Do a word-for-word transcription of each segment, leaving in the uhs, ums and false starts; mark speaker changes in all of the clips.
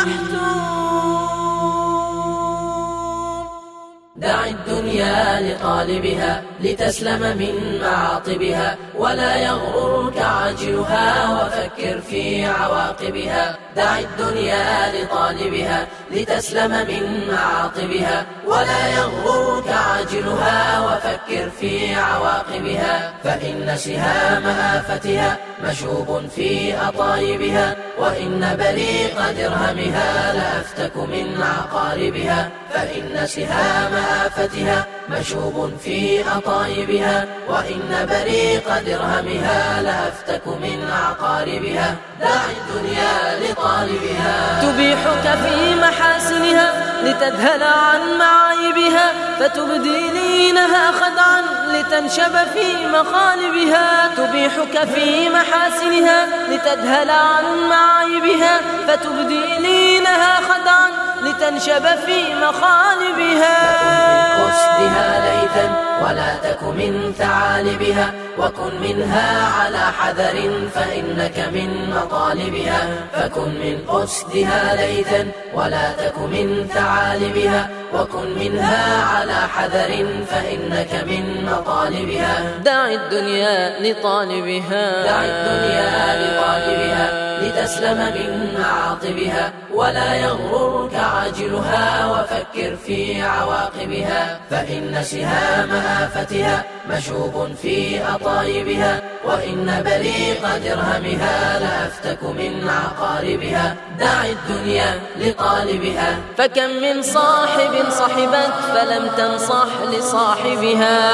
Speaker 1: دع الدنيا لطالبها لتسلم من معاطبها، ولا يغررك عاجلها وفكر في عواقبها. دع الدنيا لطالبها لتسلم من معاطبها، ولا يغررك عاجلها وفكر في عواقبها. فإن سهام آفتها مشوب في أطايبها، وإن بريق درهمها لأفتك من عقاربها. فإن سهام آفتها مشوب في أطايبها، وإن بريق درهمها لأفتك من عقاربها. دع الدنيا لطالبها
Speaker 2: تبيحك في محاسنها لتذهل عن معايبها، فتبدي لينها خدعا لتنشب في مخالبها. تبيحك في محاسنها لتذهل عن معايبها، فتبدي لينها خدعا لتنشب في مخالبها.
Speaker 1: فكن من أسدها ليثا ولا تك من ثعالبها، وكن منها على حذر فإنك من مطالبها. فكن من أسدها ليثا ولا تك من ثعالبها، وكن منها على حذر فإنك من مطالبها.
Speaker 2: دع الدنيا لطالبها
Speaker 1: دع الدنيا لطالبها لتسلم من معاطبها، ولا يغررك عاجلها وفكر في عواقبها. فإن سهام آفتها مشوب في أطايبها، وإن بريق درهمها لأفتك من عقاربها. دع الدنيا لطالبها
Speaker 2: فكم من صاحب صحبت فلم تنصح لصاحبها،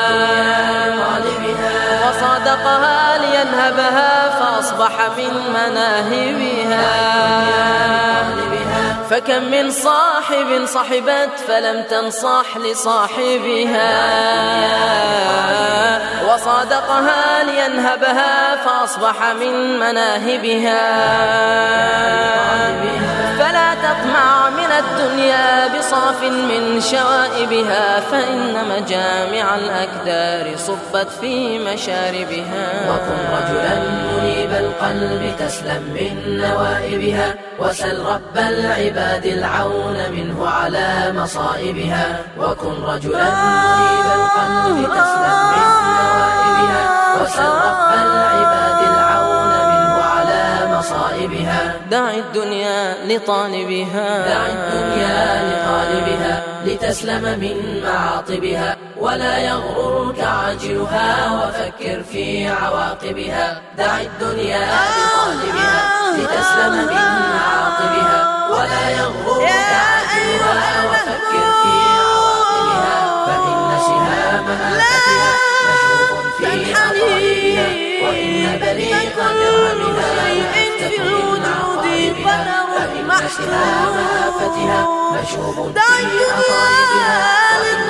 Speaker 2: وصادقها لينهبها فأصبح من مناهبها. فكم من صاحب صحبت فلم تنصح لصاحبها، وصادقها لينهبها فأصبح من مناهبها. فلا تطمع من الدنيا بصاف من شوائبها، فإن مجامع الأكدار صبت في مشاربها.
Speaker 1: وكن رجلا منيب القلب تسلم من نوائبها، وسل رب العباد العون منه على مصائبها. وكن رجلا منيب القلب تسلم من نوائبها، وسل رب العباد العون منه على مصائبها.
Speaker 2: دع الدنيا لطالبها
Speaker 1: دع الدنيا لطالبها لتسلم من معاطبها، ولا يغررك عاجلها وفكر في عواقبها. دع الدنيا لطالبها لتسلم من معاطبها، ولا يغررك عاجلها وفكر في عواقبها. فإن سهام آفتها مشوب في أطايبها، وإن بريق درهمها لأفتك من عقاربها. فإن سهام آفتها مشوب في أطايبها،